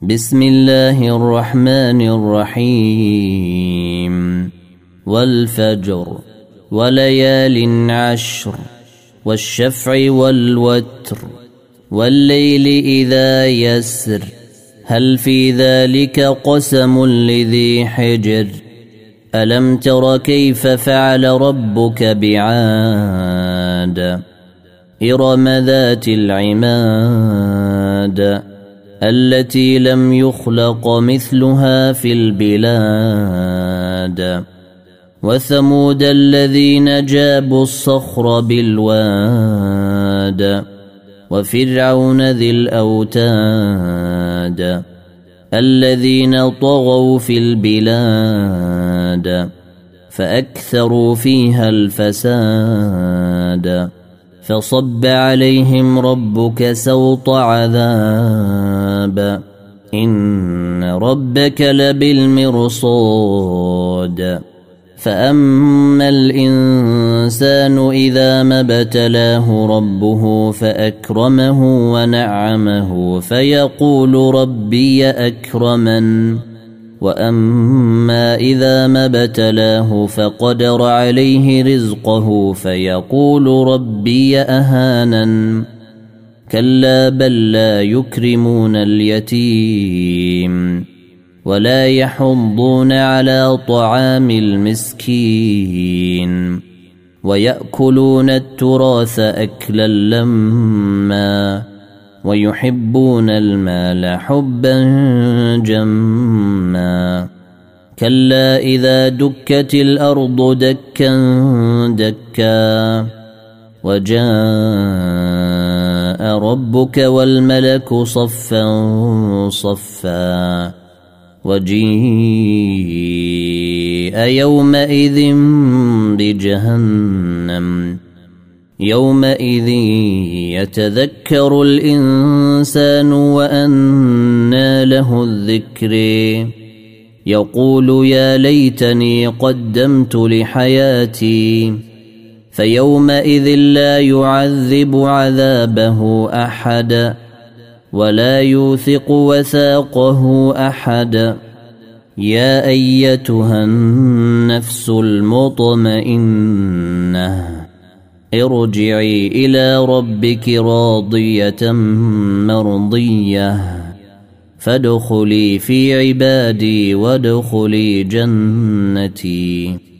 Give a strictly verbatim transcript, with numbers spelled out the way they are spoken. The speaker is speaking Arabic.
بسم الله الرحمن الرحيم والفجر وليال عشر والشفع والوتر والليل إذا يسر هل في ذلك قسم لذي حجر ألم تر كيف فعل ربك بعاد إرم ذات العماد التي لم يخلق مثلها في البلاد وثمود الذين جابوا الصخر بالواد وفرعون ذي الأوتاد الذين طغوا في البلاد فأكثروا فيها الفساد فصب عليهم ربك سوط عذاب إن ربك لبالمرصاد فأما الإنسان إذا ما ابتلاه ربه فأكرمه ونعمه فيقول ربي أكرمن وأما إذا ما ابتلاه فقدر عليه رزقه فيقول ربي أهانن كلا بل لا يكرمون اليتيم ولا يحضون على طعام المسكين ويأكلون التراث أكلا لما ويحبون المال حبا جما كلا إذا دكت الأرض دكا دكا وجاء ربك والملك صفا صفا وجيء يومئذ بجهنم يومئذ يتذكر الإنسان وأنى له الذكر يقول يا ليتني قدمت لحياتي فيومئذ لا يعذب عذابه أحد ولا يوثق وثاقه أحد يا أيتها النفس المطمئنة ارجعي إلى ربك راضية مرضية فادخلي في عبادي وادخلي جنتي.